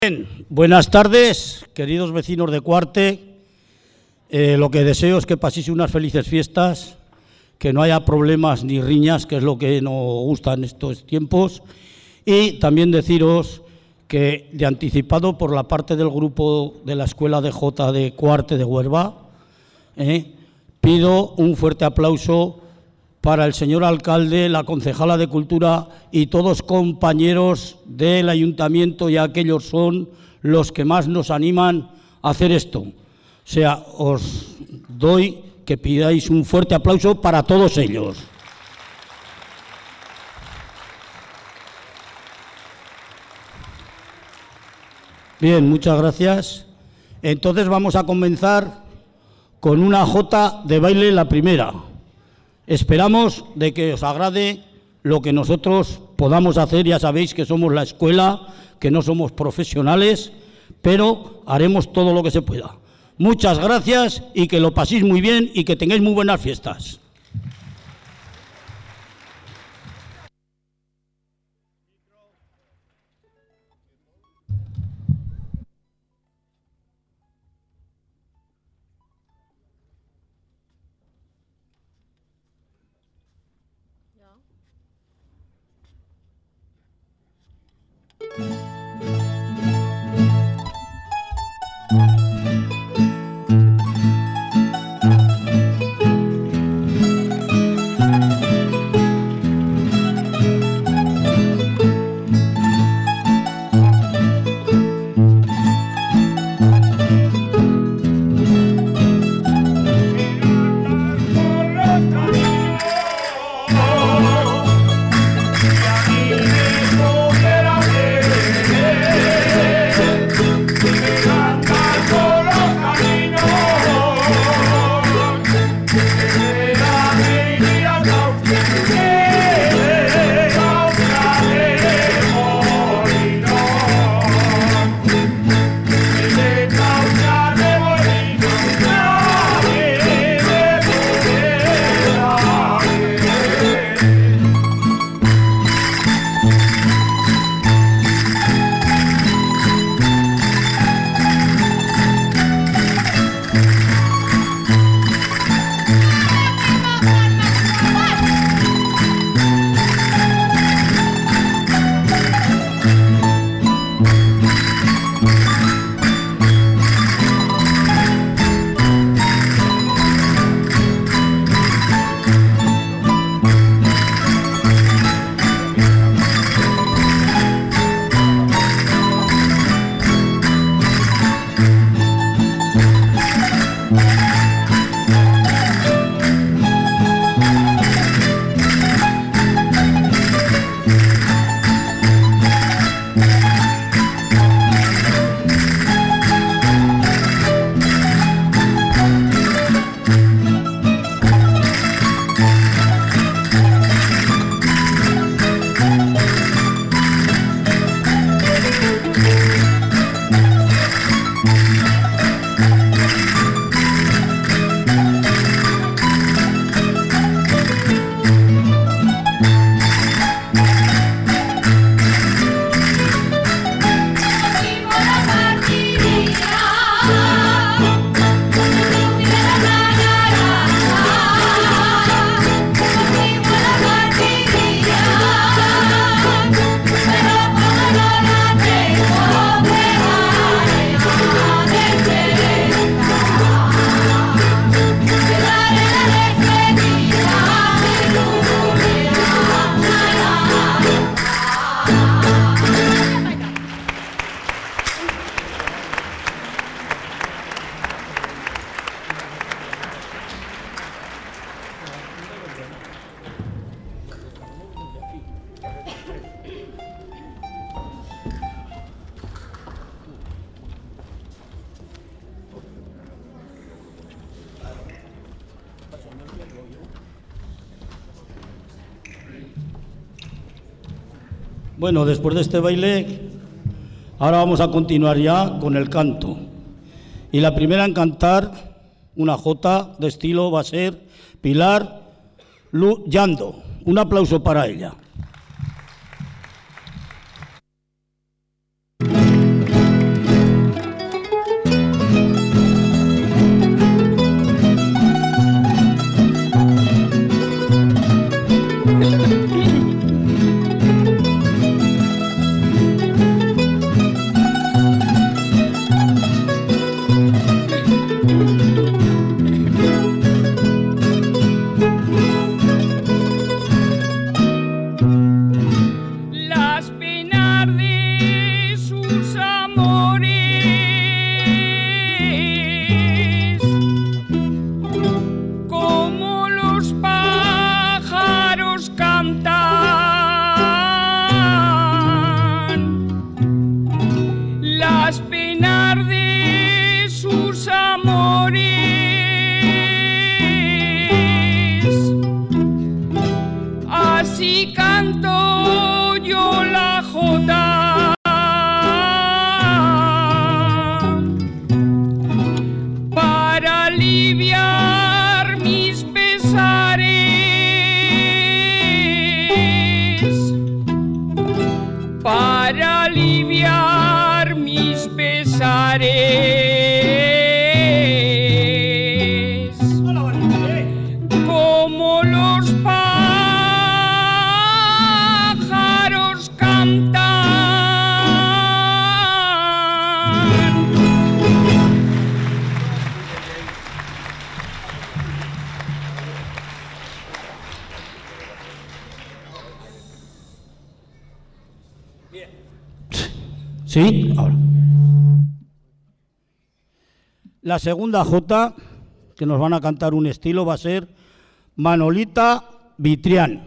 Bien, buenas tardes, queridos vecinos de Cuarte. Lo que deseo es que paséis unas felices fiestas, que no haya problemas ni riñas, que es lo que nos gusta en estos tiempos. Y también deciros que, de anticipado por la parte del grupo de la Escuela de Jota de Cuarte de Huelva, pido un fuerte aplauso para el señor alcalde, la concejala de Cultura y todos compañeros del ayuntamiento, ya que ellos son los que más nos animan a hacer esto. O sea, os doy que pidáis un fuerte aplauso para todos ellos. Bien, muchas gracias. Entonces vamos a comenzar con una jota de baile, la primera. Esperamos de que os agrade lo que nosotros podamos hacer. Ya sabéis que somos la escuela, que no somos profesionales, pero haremos todo lo que se pueda. Muchas gracias y que lo paséis muy bien y que tengáis muy buenas fiestas. Bueno, después de este baile, ahora vamos a continuar ya con el canto. Y la primera en cantar una jota de estilo va a ser Pilar Llando. Un aplauso para ella. las penas de sus amores. Así canto yo la jota para aliviar mis pesares, para aliviar mis pesares. Como los pájaros cantan, ¿sí? Ahora. La segunda jota que nos van a cantar un estilo va a ser Manolita Vitrián.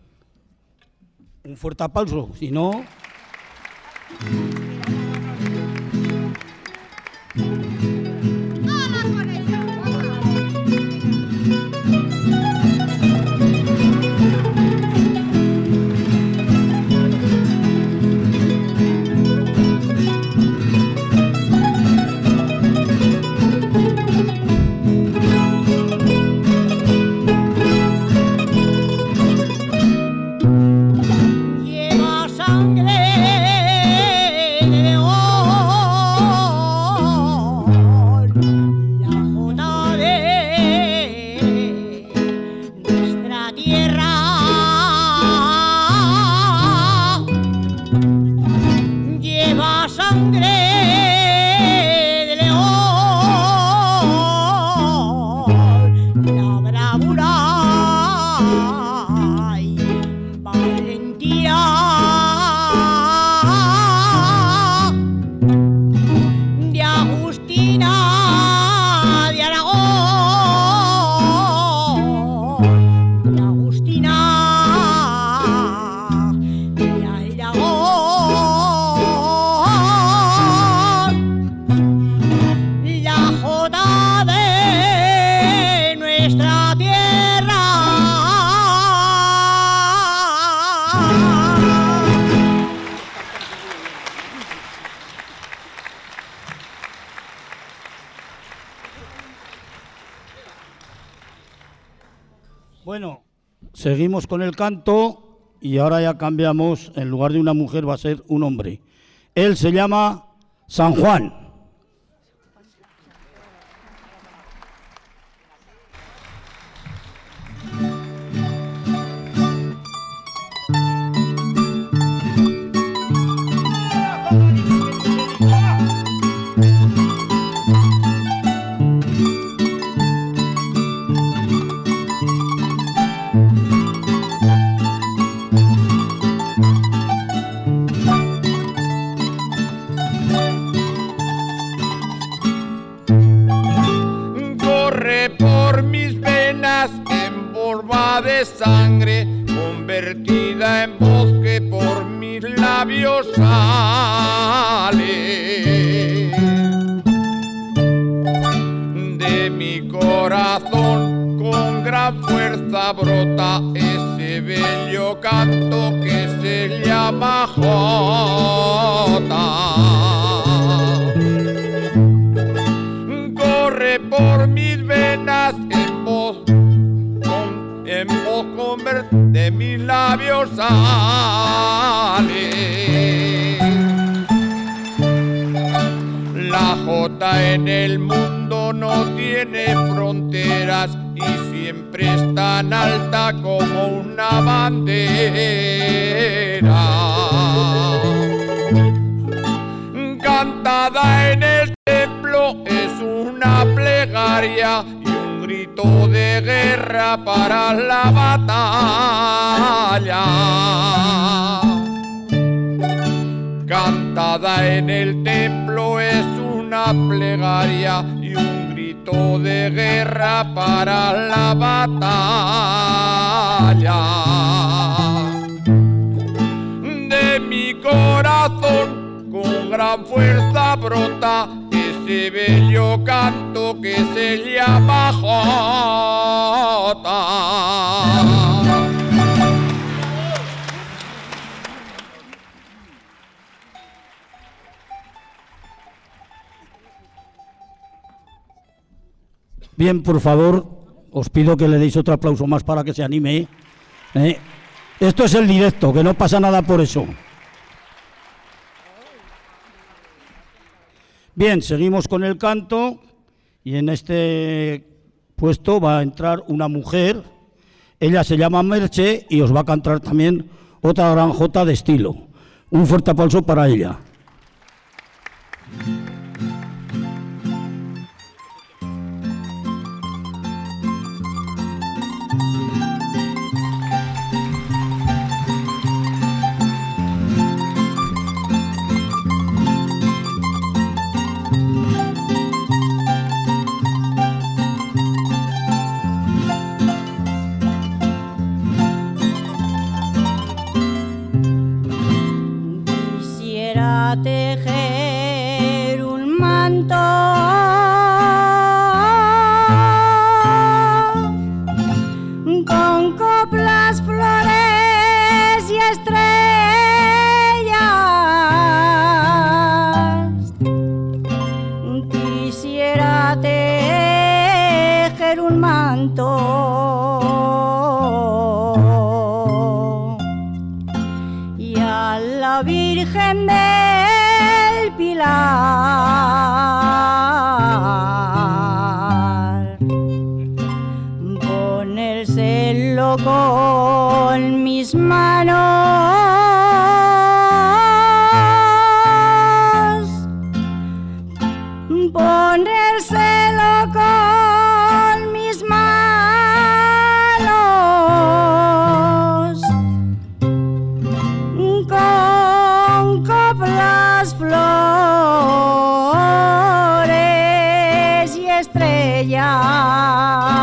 Un fuerte aplauso, si no... Lleva sangre de león, la jota de nuestra tierra. Lleva sangre de león, la bravura y valentía de Agustina de Aragón, de Agustina de Aragón, la jota de nuestra tierra. Bueno, seguimos con el canto y ahora ya cambiamos, en lugar de una mujer va a ser un hombre. Él se llama San Juan. Corre por mis venas en borba de sangre, convertida en bosque por mis labios sale. De mi corazón con gran fuerza brota ese bello canto que se llama jota. Corre por mis venas en voz de mis labios sale. La jota en el mundo no tiene fronteras y siempre es tan alta como una bandera. Cantada en el templo es una plegaria y un grito de guerra para la batalla. Cantada en el templo es una plegaria y un grito de guerra para la batalla. De mi corazón con gran fuerza brota ese bello canto que se llama jota. Bien, por favor, os pido que le deis otro aplauso más para que se anime. Esto es el directo, que no pasa nada por eso. Bien, seguimos con el canto y en este puesto va a entrar una mujer. Ella se llama Merche y os va a cantar también otra gran jota de estilo. Un fuerte aplauso para ella. Quisiera tejer un manto con coplas, flores y estrellas. Quisiera tejer un manto y a la Virgen del Pilar ponérselo con mis manos, ponérselo con mis manos, con coplas, flores y estrellas.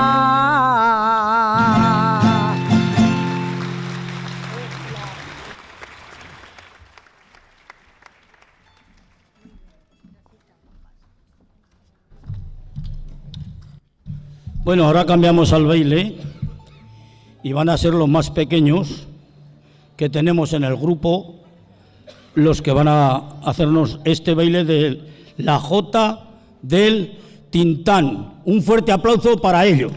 Bueno, ahora cambiamos al baile y van a ser los más pequeños que tenemos en el grupo los que van a hacernos este baile de la jota del Tintán. Un fuerte aplauso para ellos.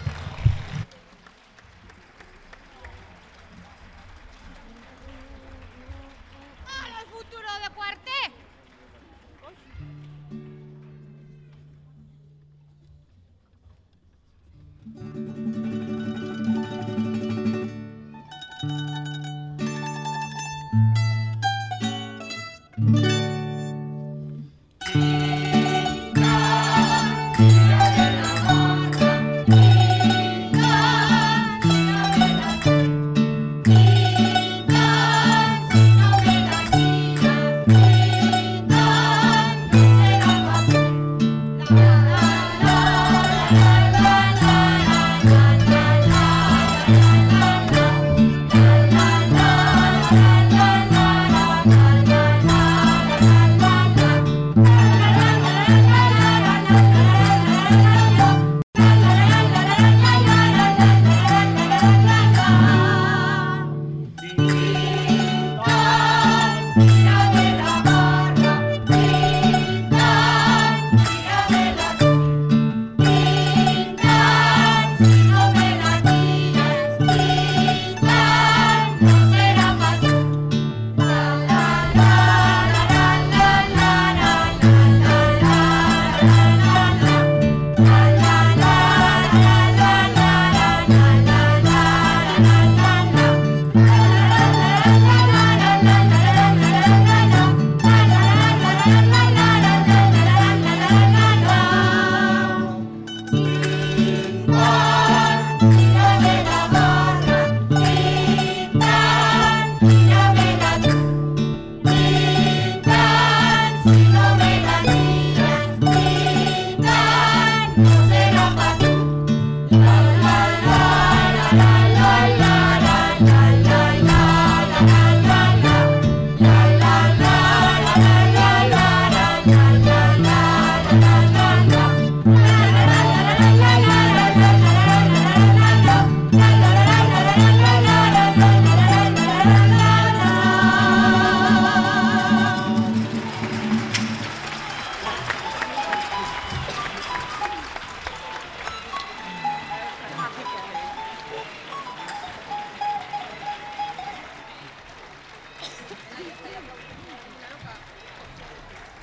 ¡Hola, el futuro de Cuarté! Tira de la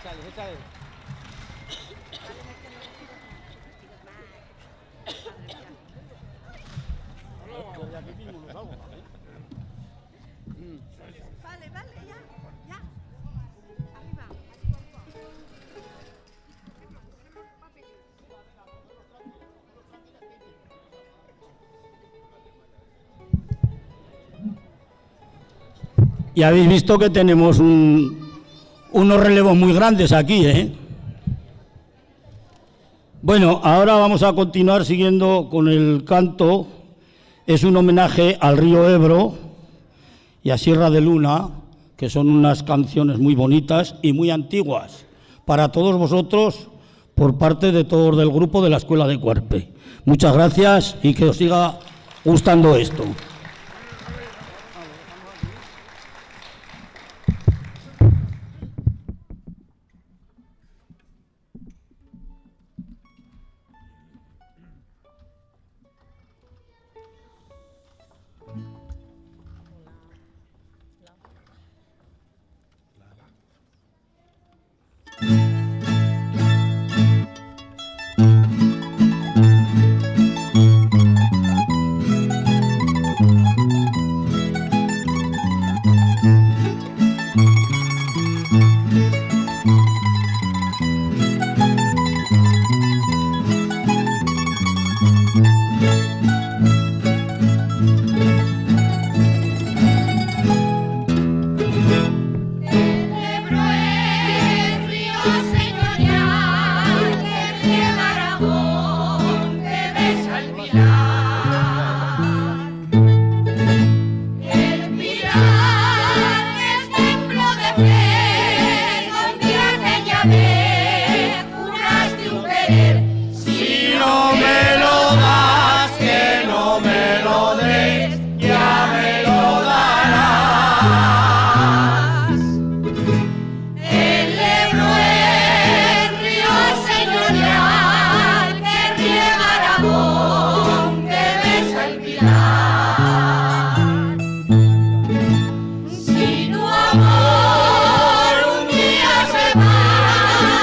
Vale, vale, ya. Arriba. Y habéis visto que tenemos unos relevos muy grandes aquí, ¿eh? Bueno, ahora vamos a continuar siguiendo con el canto. Es un homenaje al río Ebro y a Sierra de Luna, que son unas canciones muy bonitas y muy antiguas para todos vosotros por parte de todos del grupo de la Escuela de Cuerpe. Muchas gracias y que os siga gustando esto. Si tu amor un día se va,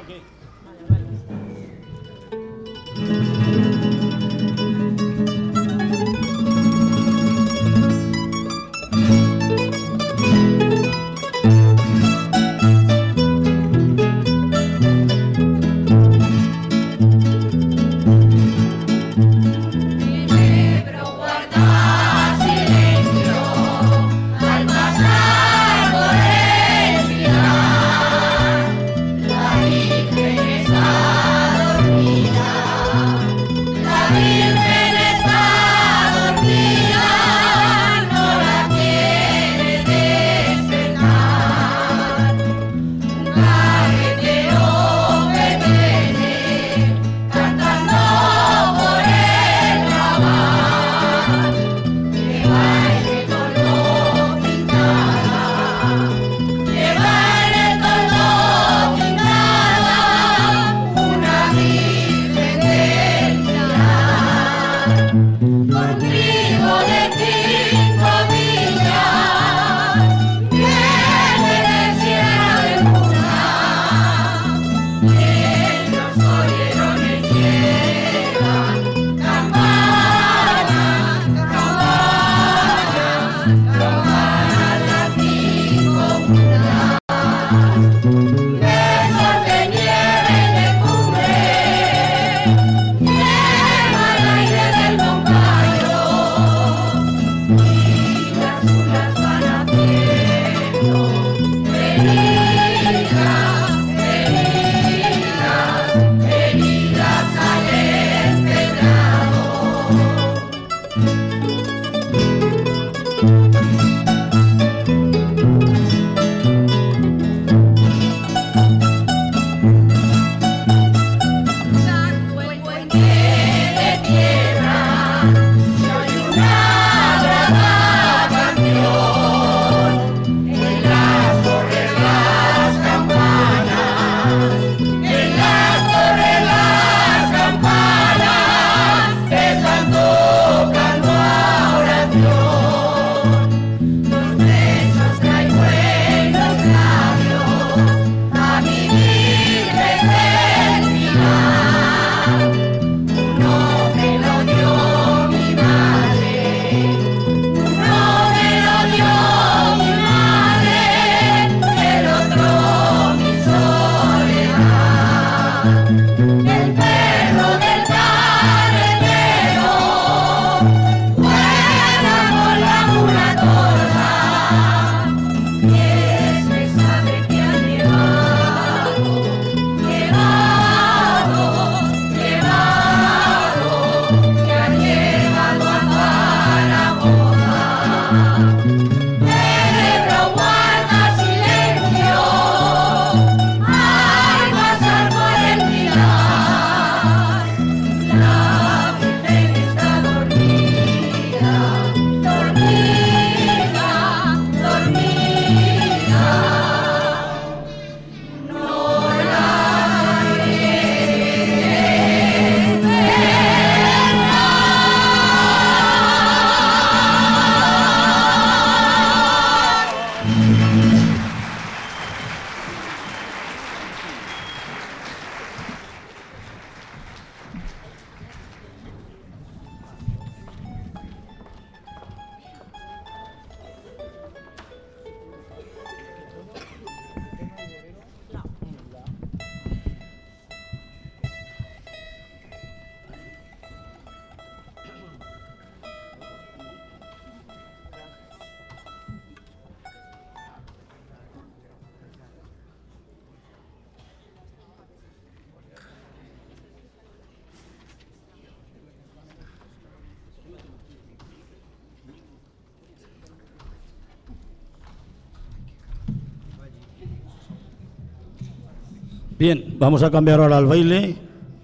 Bien, vamos a cambiar ahora al baile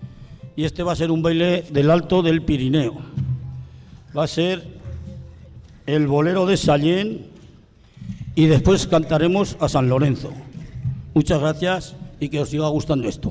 y este va a ser un baile del Alto del Pirineo. Va a ser el bolero de Sallén y después cantaremos a San Lorenzo. Muchas gracias y que os siga gustando esto.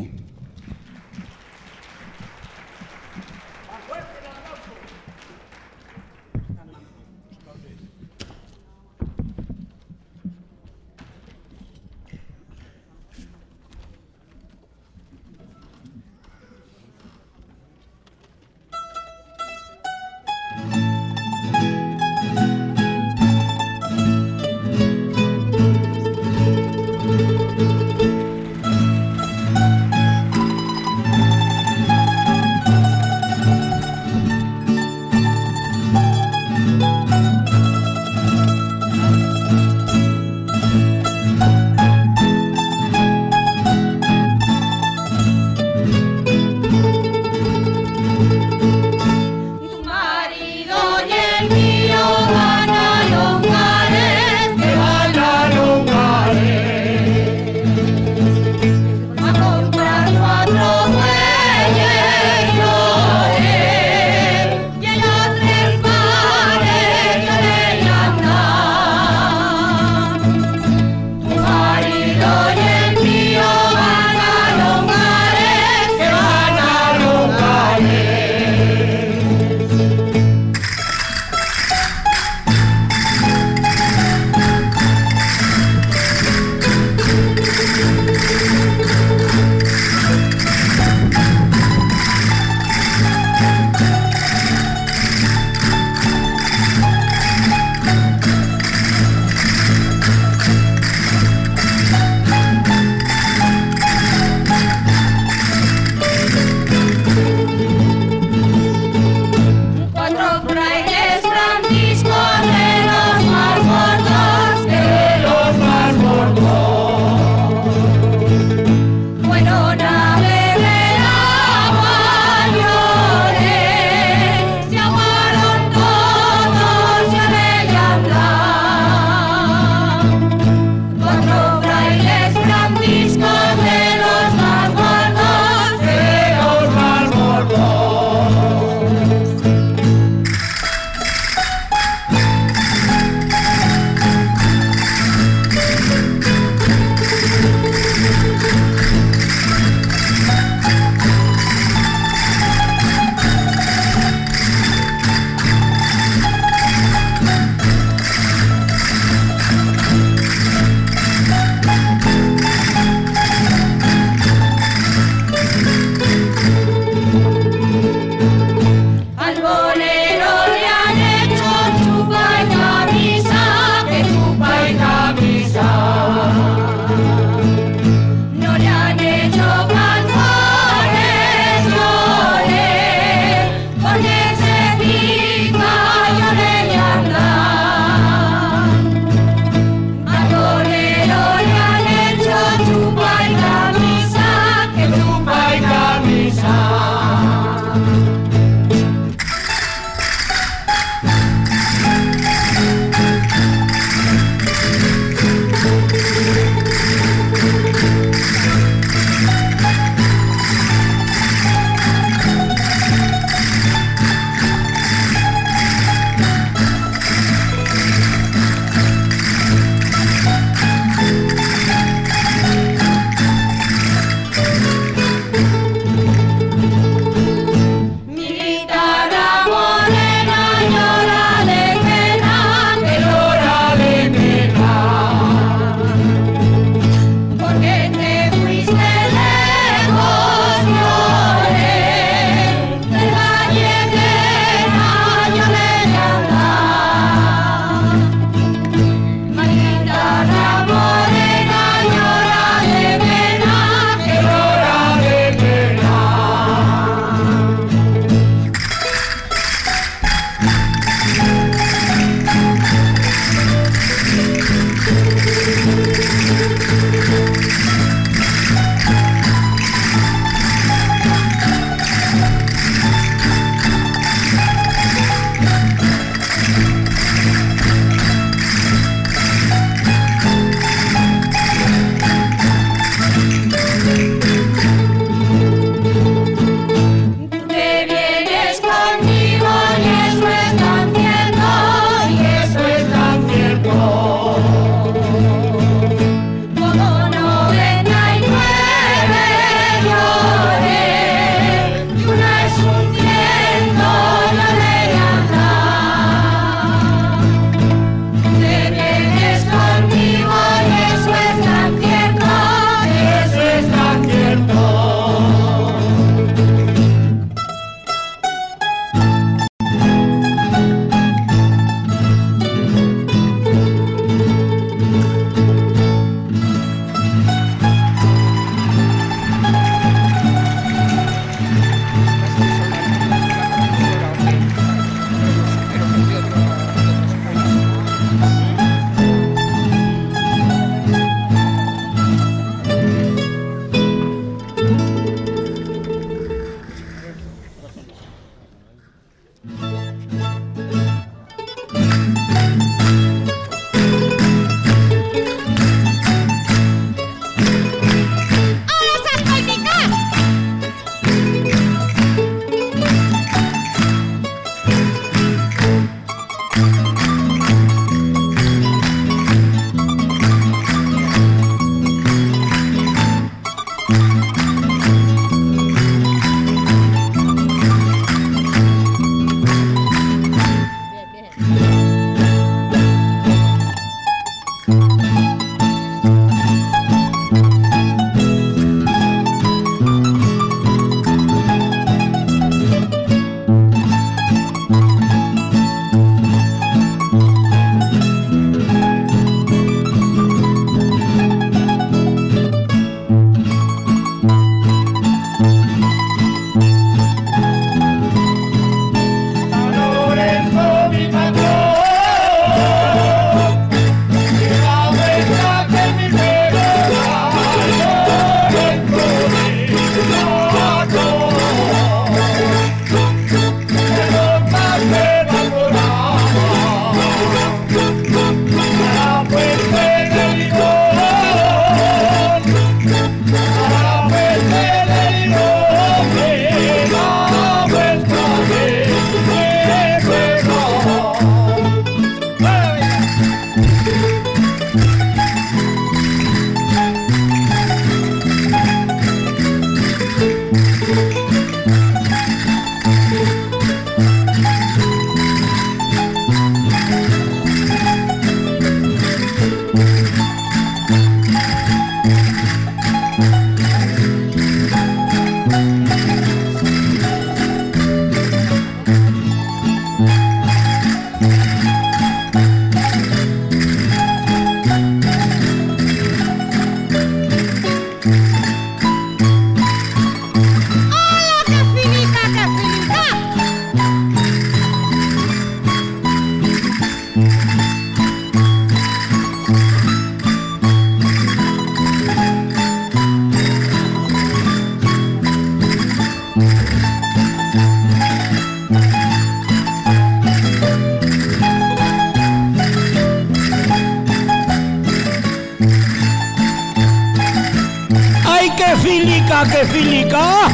¡Qué fílica!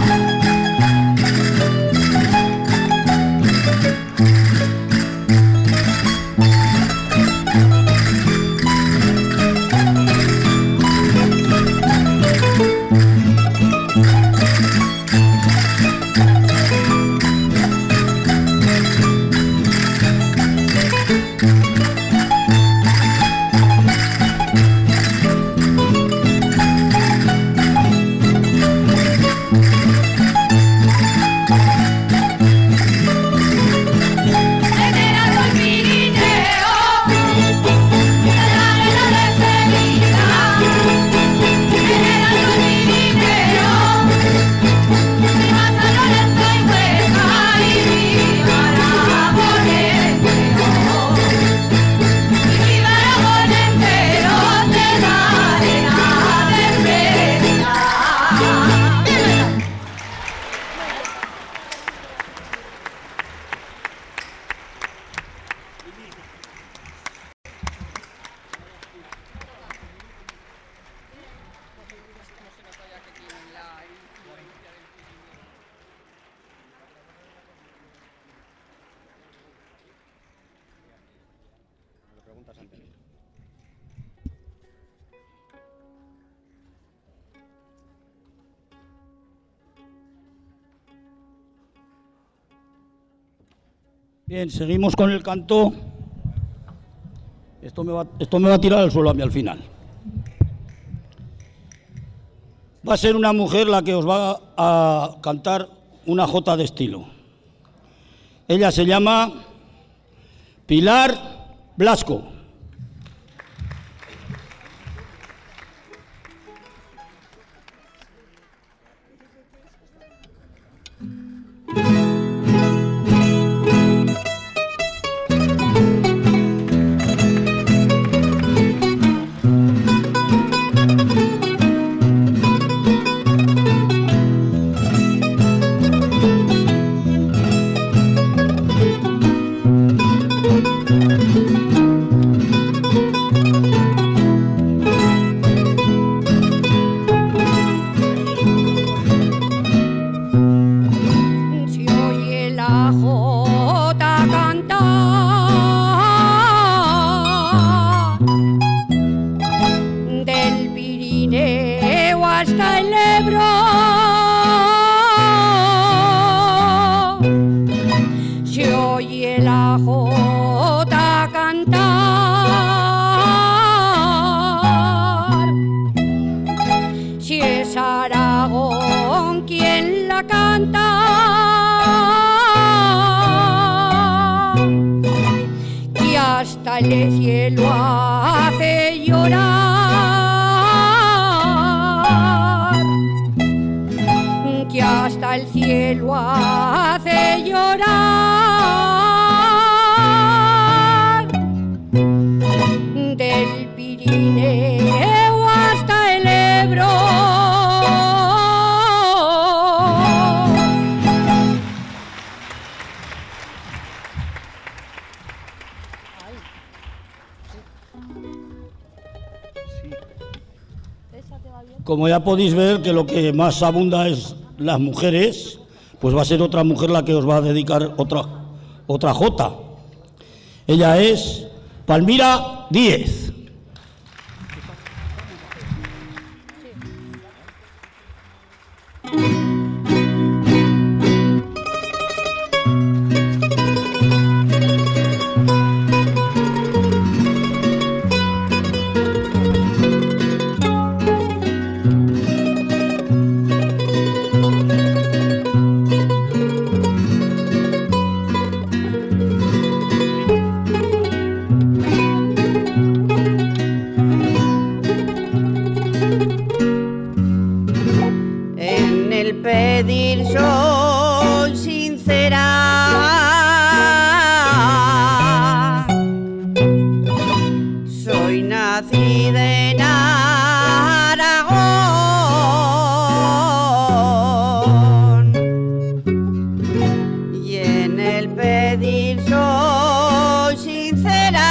Bien, seguimos con el canto. Esto me va a tirar al suelo a mí al final. Va a ser una mujer la que os va a cantar una jota de estilo. Ella se llama Pilar Blasco. El cielo hace llorar, que hasta el cielo hace llorar, del Pirineo hasta el Ebro. Como ya podéis ver que lo que más abunda es las mujeres, pues va a ser otra mujer la que os va a dedicar otra jota. Ella es Palmira Díez. el pedir soy sincera. Soy nacida en Aragón y en el pedir soy sincera.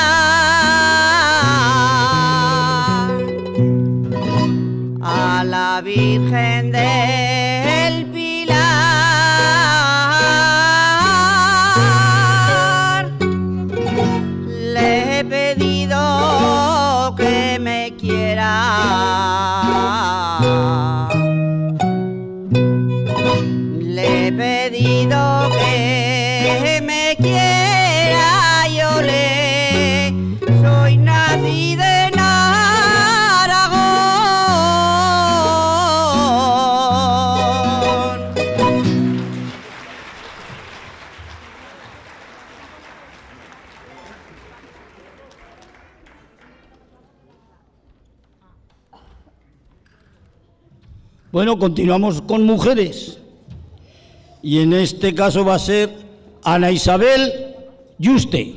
A la Virgen del Pilar le he pedido que me quiera. Le he pedido que me quiera. Yo le soy nacida en Bueno, continuamos con mujeres. Y en este caso va a ser Ana Isabel Yuste.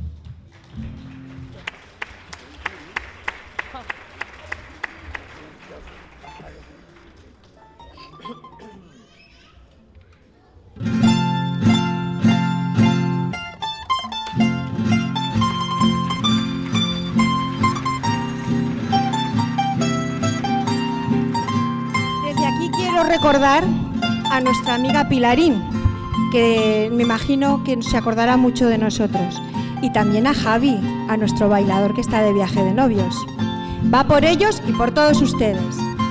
Recordar a nuestra amiga Pilarín, que me imagino que se acordará mucho de nosotros, y también a Javi, a nuestro bailador que está de viaje de novios. Va por ellos y por todos ustedes.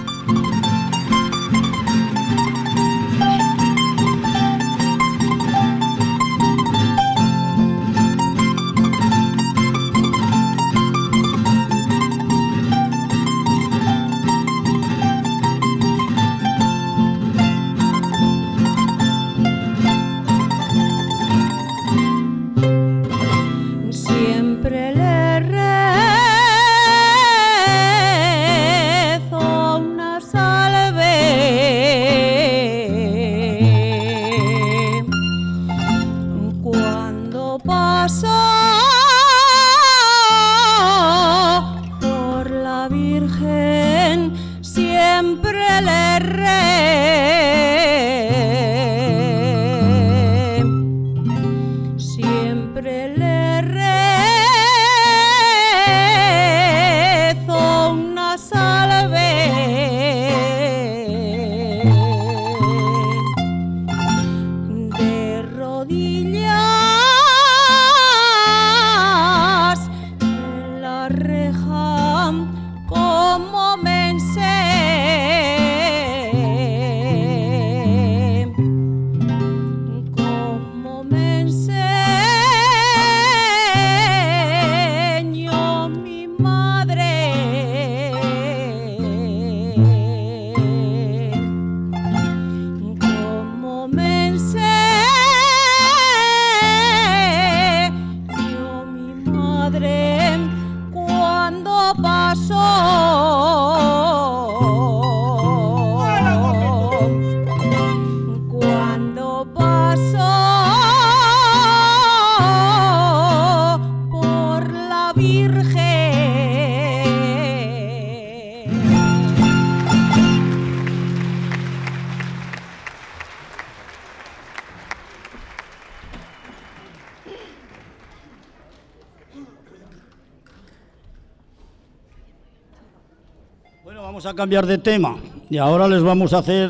Bueno, vamos a cambiar de tema y ahora les vamos a hacer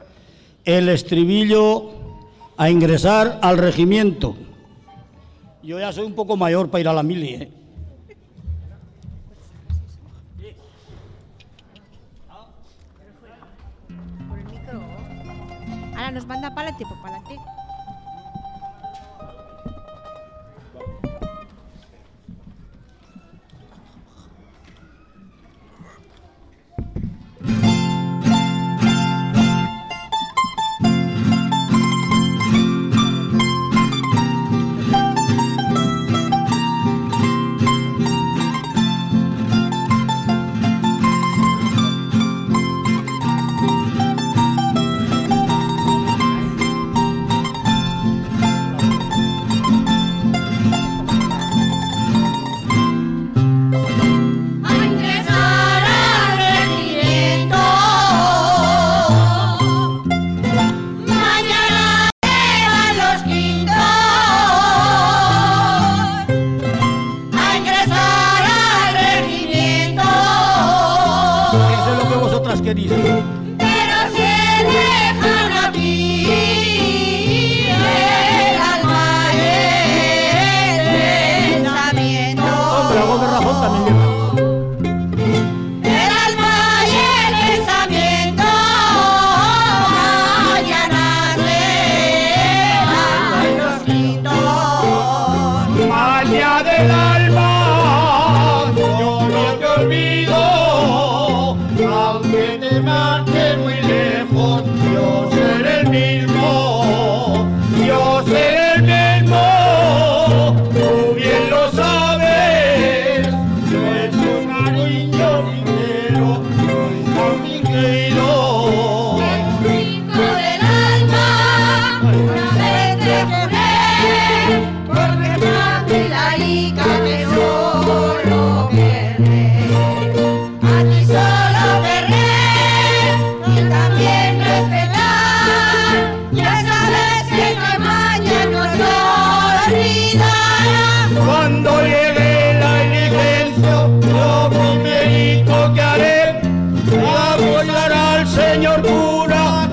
el estribillo a ingresar al regimiento. Yo ya soy un poco mayor para ir a la mili, ¿eh? Por el micro. Ahora nos manda para adelante, pues para adelante.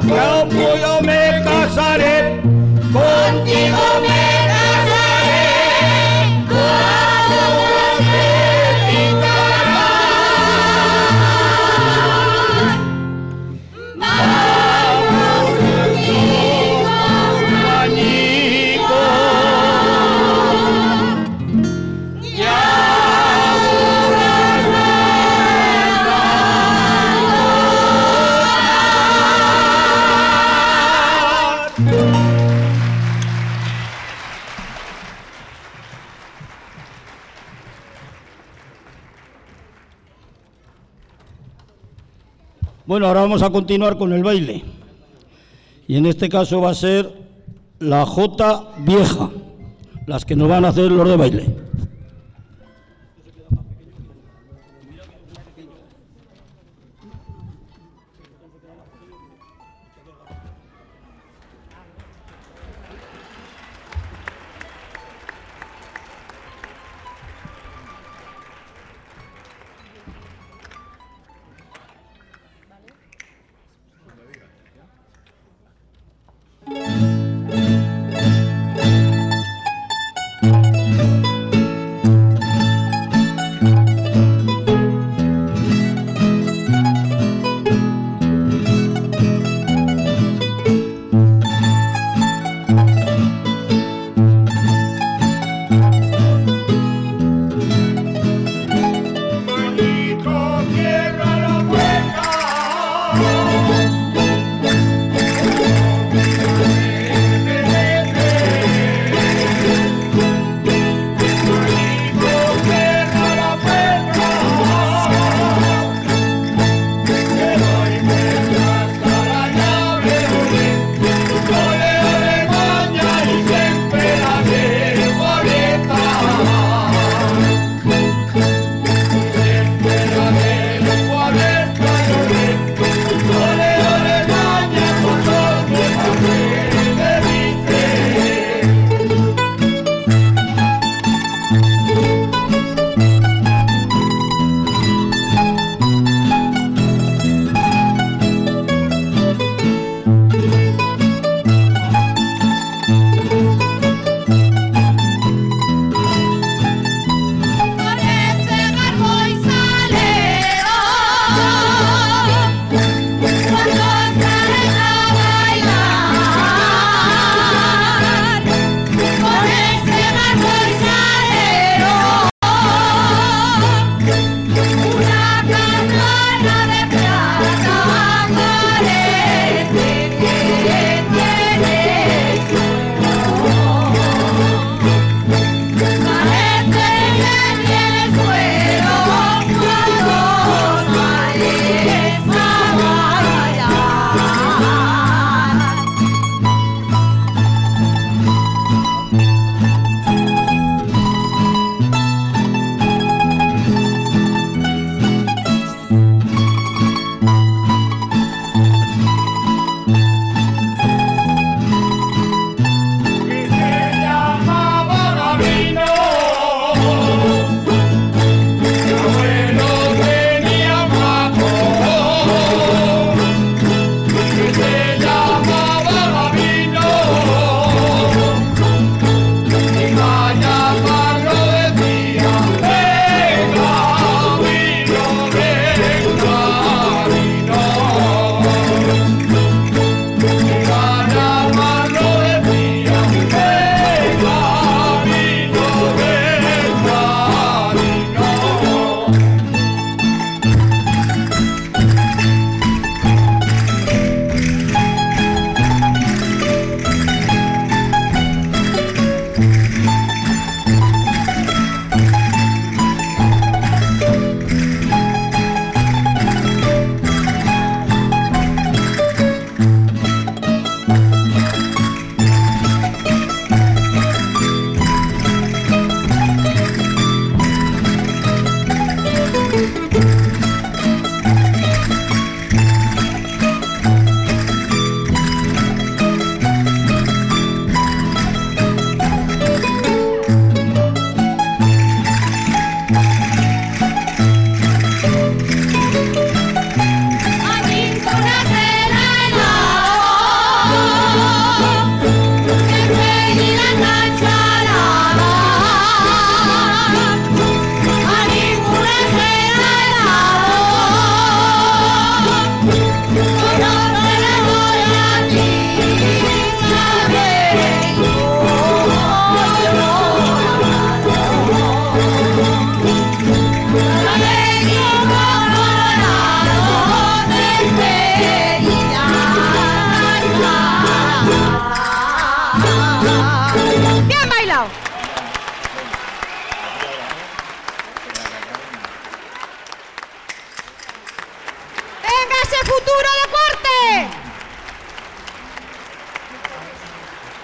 yo me casaré, contigo me casaré, como te pintarán. Vamos juntitos, añicos, Bueno, ahora vamos a continuar con el baile. Y en este caso va a ser la jota vieja, las que nos van a hacer los de baile.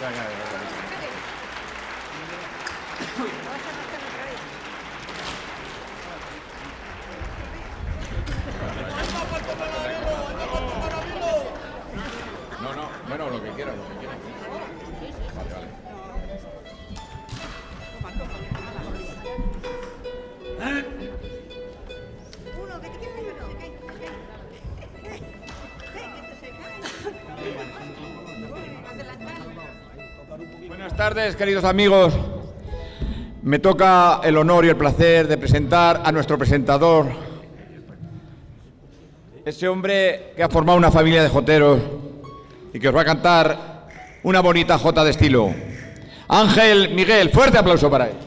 No, bueno, lo que quieras. Vale. Buenas tardes, queridos amigos. Me toca el honor y el placer de presentar a nuestro presentador, ese hombre que ha formado una familia de joteros y que os va a cantar una bonita jota de estilo. Ángel Miguel, fuerte aplauso para él.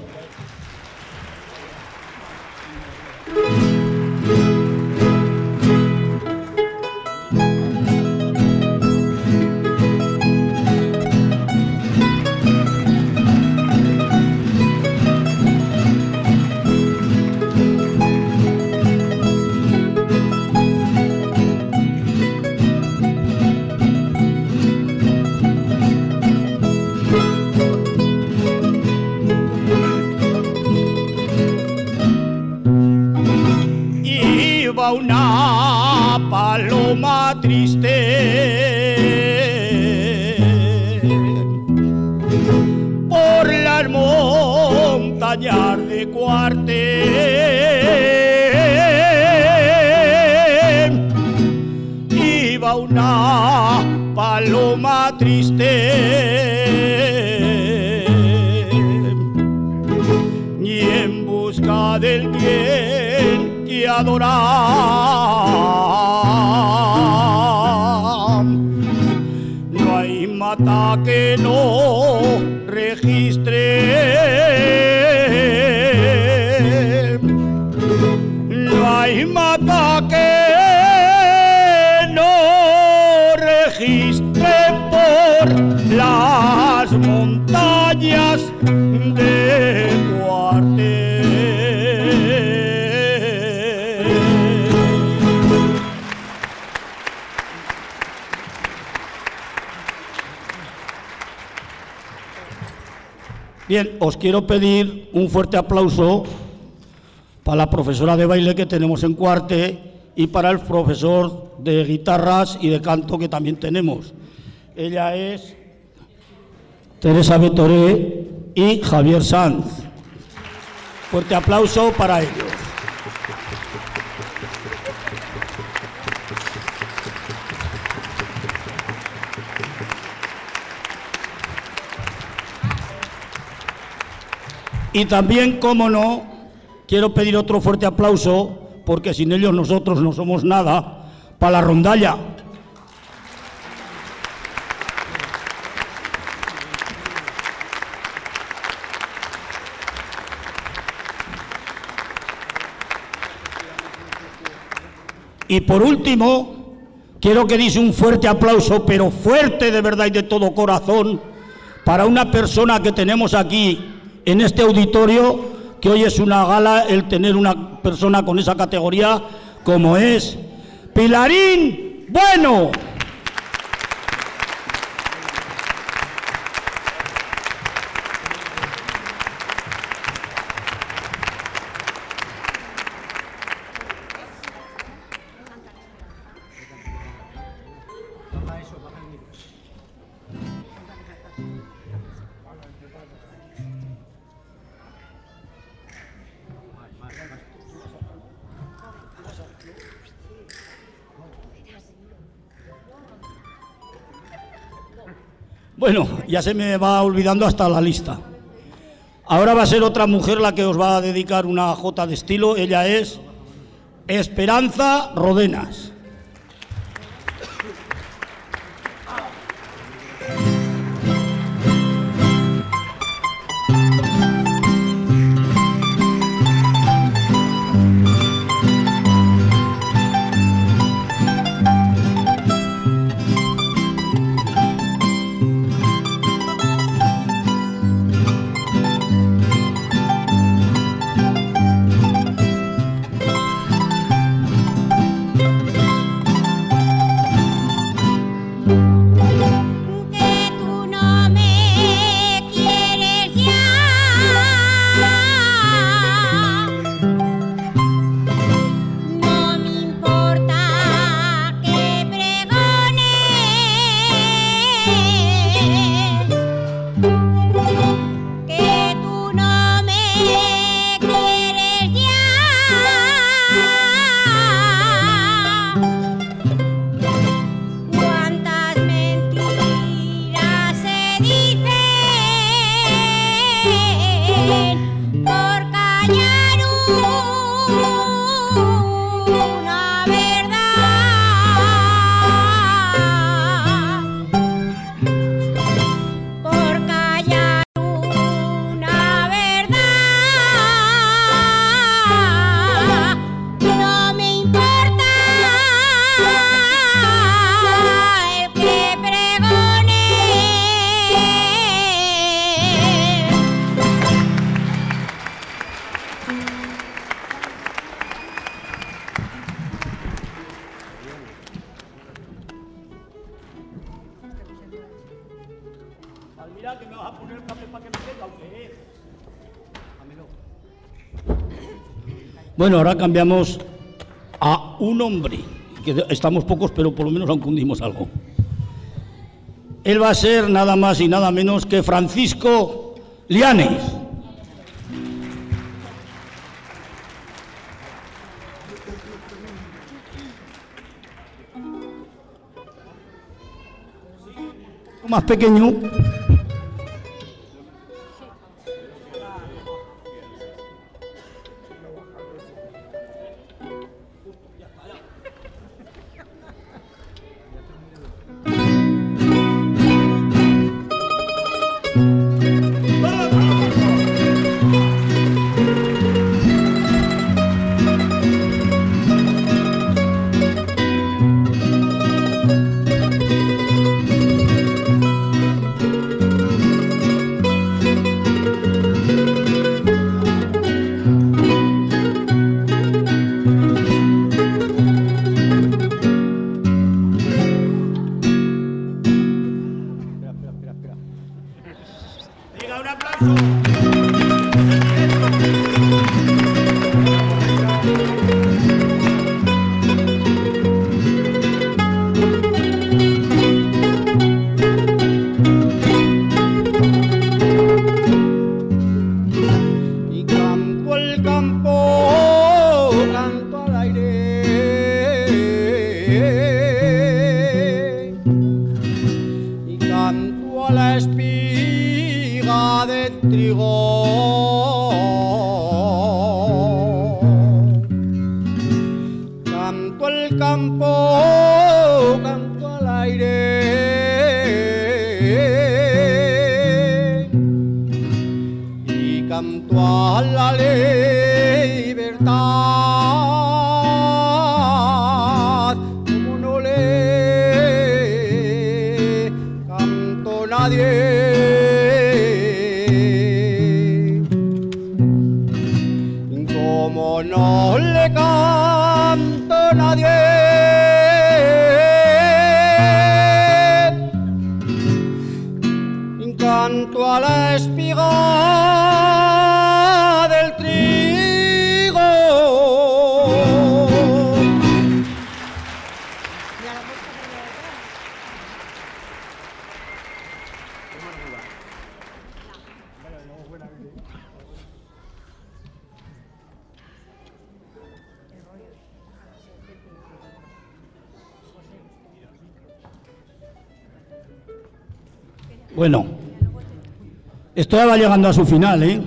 Una paloma triste por las montañas de Cuarte, iba una paloma triste y en busca del bien que adorar. No hay mata que no registre, no hay mata que no registre por las montañas de Cuarte. Bien, os quiero pedir un fuerte aplauso para la profesora de baile que tenemos en Cuarte y para el profesor de guitarras y de canto que también tenemos. Ella es Teresa Betoré y Javier Sanz. Fuerte aplauso para ellos. Y también, cómo no, quiero pedir otro fuerte aplauso, porque sin ellos nosotros no somos nada, para la rondalla. Y por último, quiero que deis un fuerte aplauso, pero fuerte de verdad y de todo corazón, para una persona que tenemos aquí en este auditorio, que hoy es una gala el tener una persona con esa categoría como es Pilarín Bueno. Bueno, ya se me va olvidando hasta la lista. Ahora va a ser otra mujer la que os va a dedicar una jota de estilo. Ella es Esperanza Rodenas. Mira que me vas a poner el papel para que me quede, aunque dámelo. Bueno, ahora cambiamos a un hombre, que estamos pocos, pero por lo menos aún hundimos algo. Él va a ser nada más y nada menos que Francisco Lianes. Más pequeño. Bueno, esto ya va llegando a su final, ¿eh?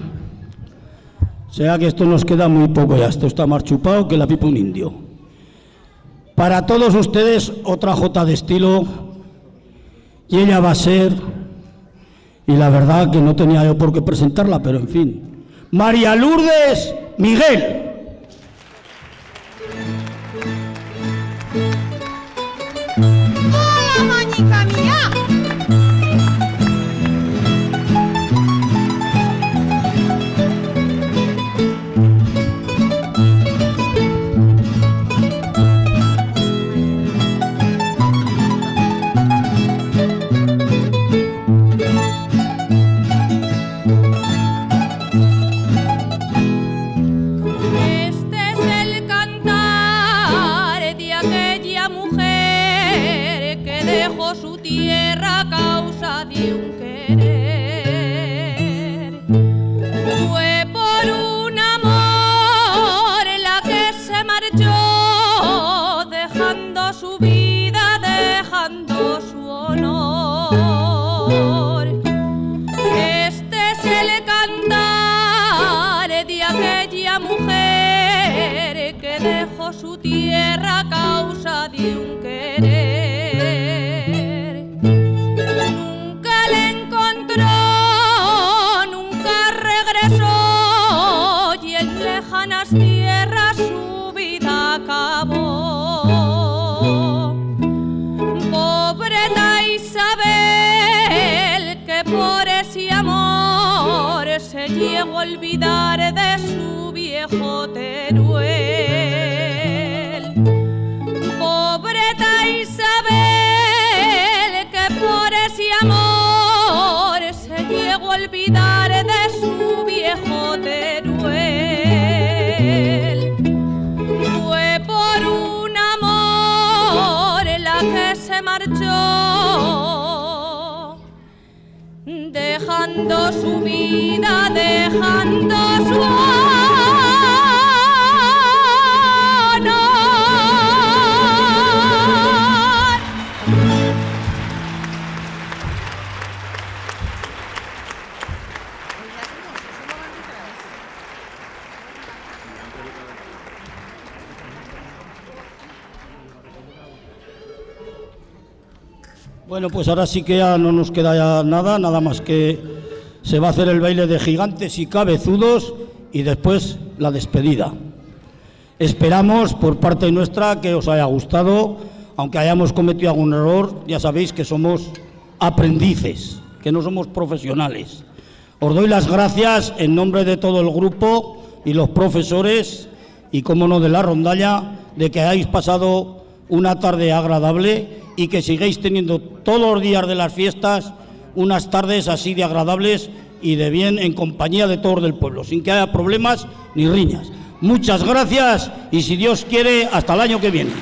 O sea que esto nos queda muy poco ya. Esto está más chupado que la pipa un indio. Para todos ustedes, otra jota de estilo. Y ella va a ser, y la verdad que no tenía yo por qué presentarla, pero en fin, María Lourdes Miguel. ¡Hola, mañica mía! Su tierra a causa de un querer. Nunca le encontró, nunca regresó, y en lejanas tierras su vida acabó. Pobreta Isabel, que por ese amor se llegó a olvidar de su viejo Teruel. Pobreta Isabel, que por ese amor se olvidar de su viejo Teruel. Fue por un amor la que se marchó, dejando su vida, dejando su Bueno, pues ahora sí que ya no nos queda ya nada más que se va a hacer el baile de gigantes y cabezudos y después la despedida. Esperamos por parte nuestra que os haya gustado, aunque hayamos cometido algún error, ya sabéis que somos aprendices, que no somos profesionales. Os doy las gracias en nombre de todo el grupo y los profesores y, como no, de la rondalla, de que hayáis pasado una tarde agradable y que sigáis teniendo todos los días de las fiestas unas tardes así de agradables y de bien en compañía de todos del pueblo, sin que haya problemas ni riñas. Muchas gracias y, si Dios quiere, hasta el año que viene.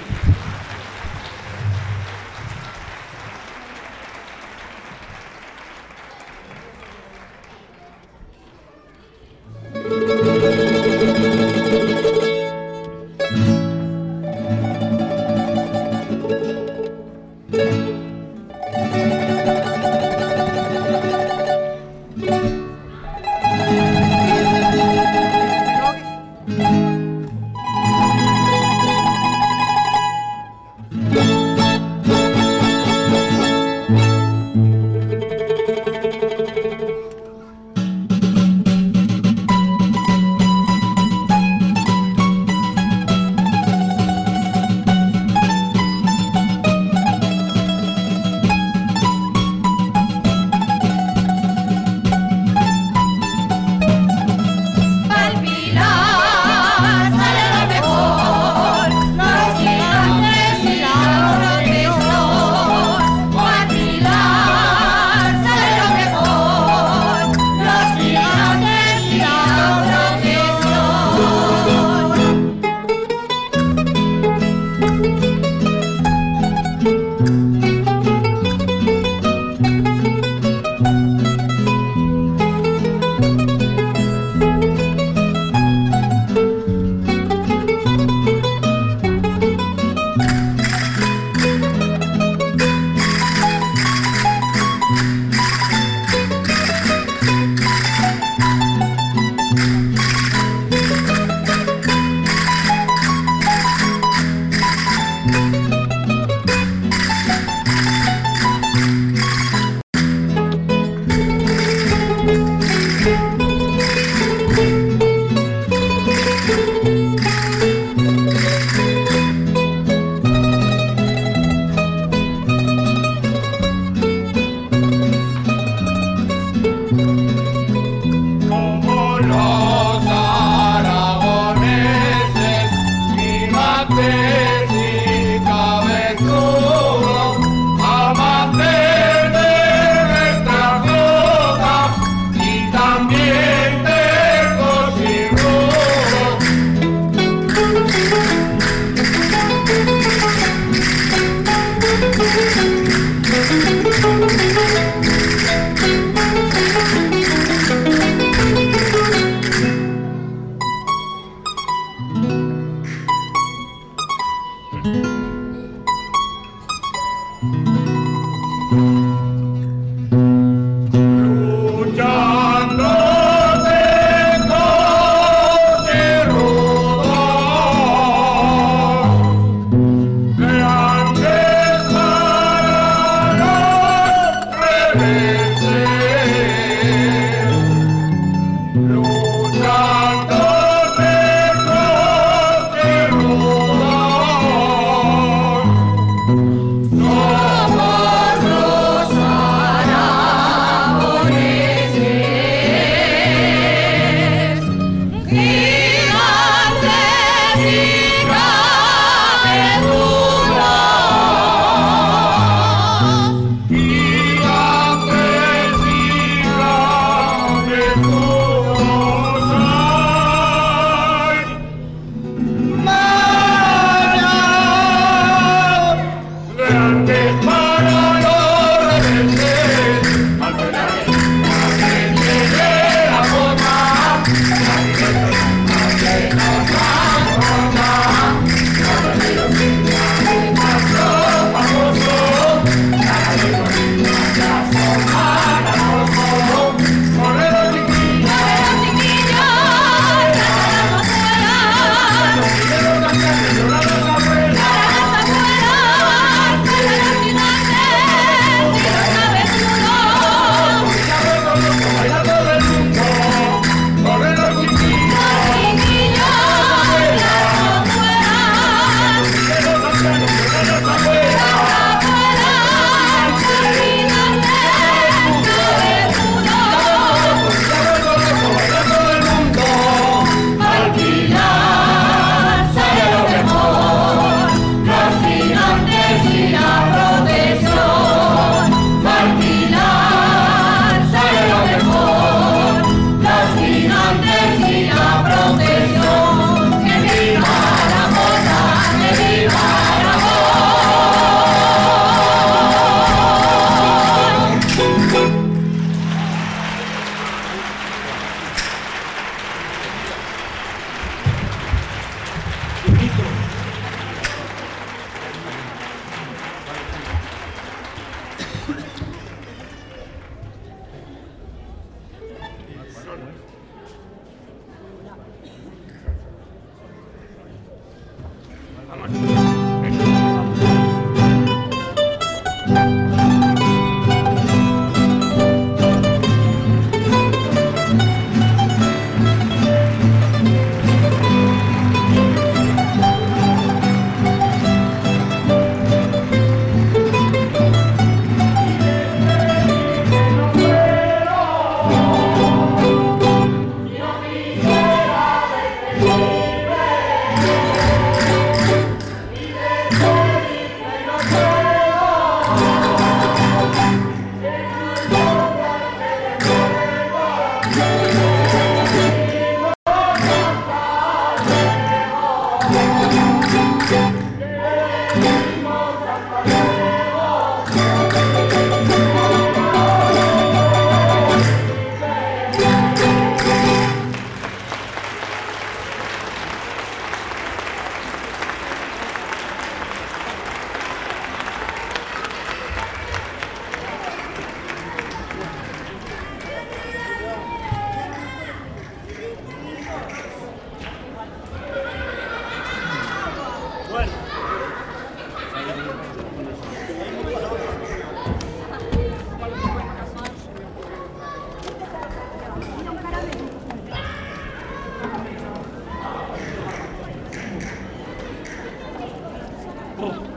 Oh.